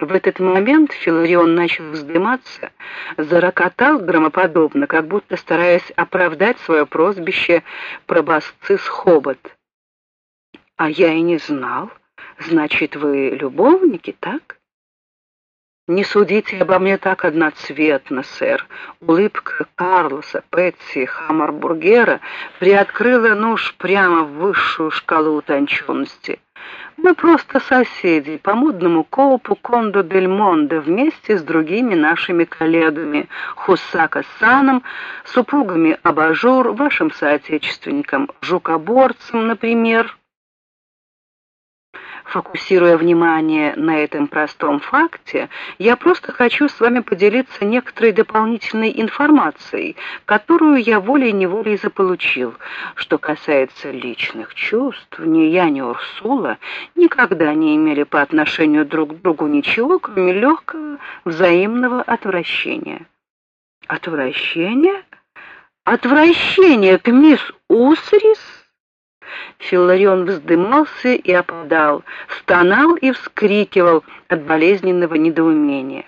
В этот момент Филарион начал вздыматься, зарокотал громоподобно, как будто стараясь оправдать свое прозвище пробасцис Хобот. «А я и не знал. Значит, вы любовники, так?» «Не судите обо мне так одноцветно, сэр». Улыбка Карлоса, Пэтси, Хаммербургера приоткрыла нож прямо в высшую шкалу утонченности. «Мы просто соседи по модному коопу Кондо-дель-Монде вместе с другими нашими коллегами, Хусака-саном, супругами Абажур, вашим соотечественником Жукоборцем, например». Фокусируя внимание на этом простом факте, я просто хочу с вами поделиться некоторой дополнительной информацией, которую я волей-неволей заполучил. Что касается личных чувств, ни я, ни Урсула никогда не имели по отношению друг к другу ничего, кроме легкого взаимного отвращения. Отвращение? Отвращение к мисс Усрис? Филларион вздымался и опадал, стонал и вскрикивал от болезненного недоумения.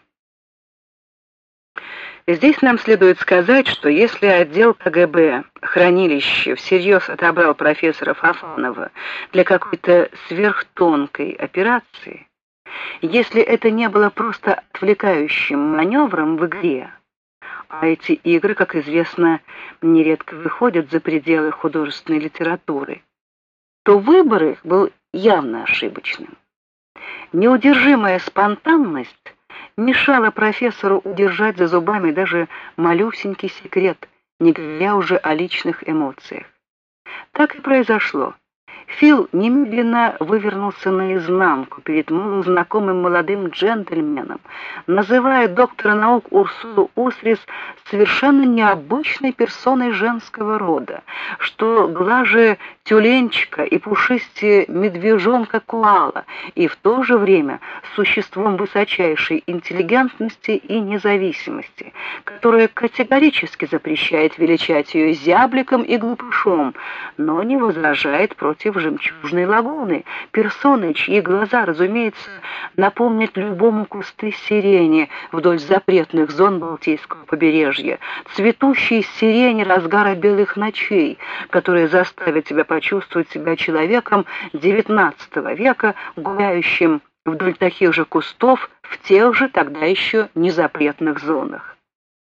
Здесь нам следует сказать, что если отдел КГБ хранилище всерьез отобрал профессора Фофанова для какой-то сверхтонкой операции, если это не было просто отвлекающим маневром в игре, а эти игры, как известно, нередко выходят за пределы художественной литературы, то выбор их был явно ошибочным. Неудержимая спонтанность мешала профессору удержать за зубами даже малюсенький секрет, не говоря уже о личных эмоциях. Так и произошло. Фил немедленно вывернулся наизнанку перед знакомым молодым джентльменом, называя доктора наук Урсулу Усрис совершенно необычной персоной женского рода, что глаже тюленчика и пушистее медвежонка Куала, и в то же время существом высочайшей интеллигентности и независимости, которая категорически запрещает величать ее зябликом и глупышом, но не возражает против жемчужной лагуны, персоны, чьи глаза, разумеется, напомнят любому кусты сирени вдоль запретных зон Балтийского побережья, цветущей сирени разгара белых ночей, которые заставят тебя почувствовать себя человеком XIX века, гуляющим вдоль таких же кустов в тех же тогда еще незапретных зонах.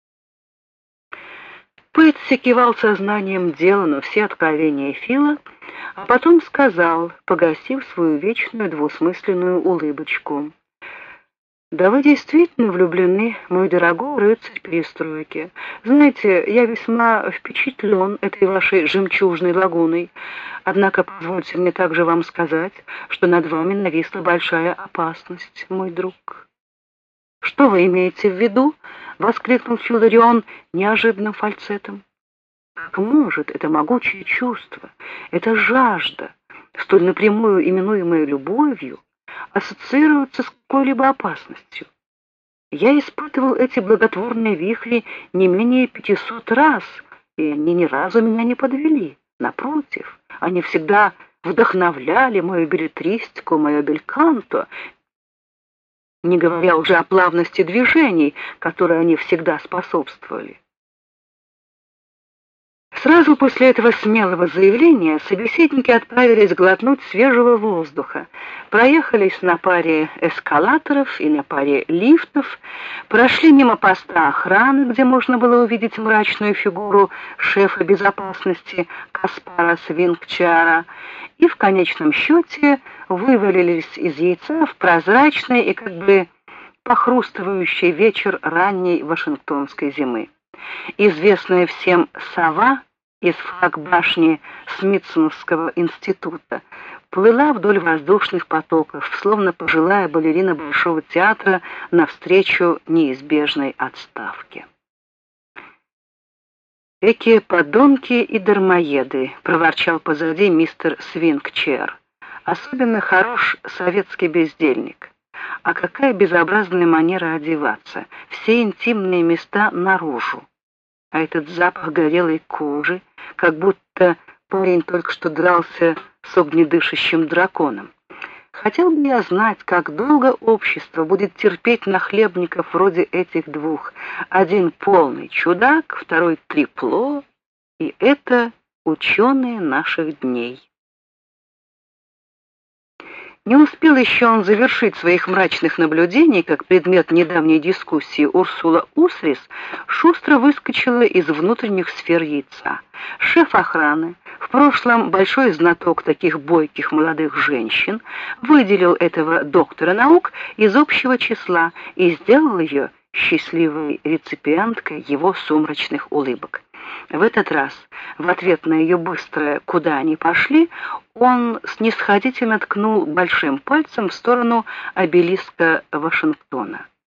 Пэтси кивал сознанием дела на все откровения Фила, а потом сказал, погасив свою вечную двусмысленную улыбочку: «Да вы действительно влюблены, мой дорогой рыцарь перестройки. Знаете, я весьма впечатлен этой вашей жемчужной лагуной. Однако позвольте мне также вам сказать, что над вами нависла большая опасность, мой друг». «Что вы имеете в виду?» — воскликнул Филарион неожиданным фальцетом. «Как может это могучее чувство, эта жажда, столь напрямую именуемая любовью, ассоциироваться с какой-либо опасностью? Я испытывал эти благотворные вихри не менее 500 раз, и они ни разу меня не подвели. Напротив, они всегда вдохновляли мою беллетристику, мое бельканто, не говоря уже о плавности движений, которой они всегда способствовали». Сразу после этого смелого заявления собеседники отправились глотнуть свежего воздуха, проехались на паре эскалаторов и на паре лифтов, прошли мимо поста охраны, где можно было увидеть мрачную фигуру шефа безопасности Каспара Свингчара, и в конечном счете вывалились из яйца в прозрачный и как бы похрустывающий вечер ранней вашингтонской зимы. Известная всем сова из флаг-башни Смитсоновского института плыла вдоль воздушных потоков, словно пожилая балерина Большого театра навстречу неизбежной отставке. «Экие подонки и дармоеды», — проворчал позади мистер Свингчер. «Особенно хорош советский бездельник. А какая безобразная манера одеваться, все интимные места наружу. А этот запах горелой кожи, как будто парень только что дрался с огнедышащим драконом. Хотел бы я знать, как долго общество будет терпеть нахлебников вроде этих двух. Один полный чудак, второй трепло, и это ученые наших дней. Не успел еще он завершить своих мрачных наблюдений, как предмет недавней дискуссии Урсула Усрис шустро выскочила из внутренних сфер яйца. Шеф охраны, в прошлом большой знаток таких бойких молодых женщин, выделил этого доктора наук из общего числа и сделал ее счастливой реципиенткой его сумрачных улыбок. В этот раз, в ответ на ее быстрое «куда они пошли», он снисходительно ткнул большим пальцем в сторону обелиска Вашингтона.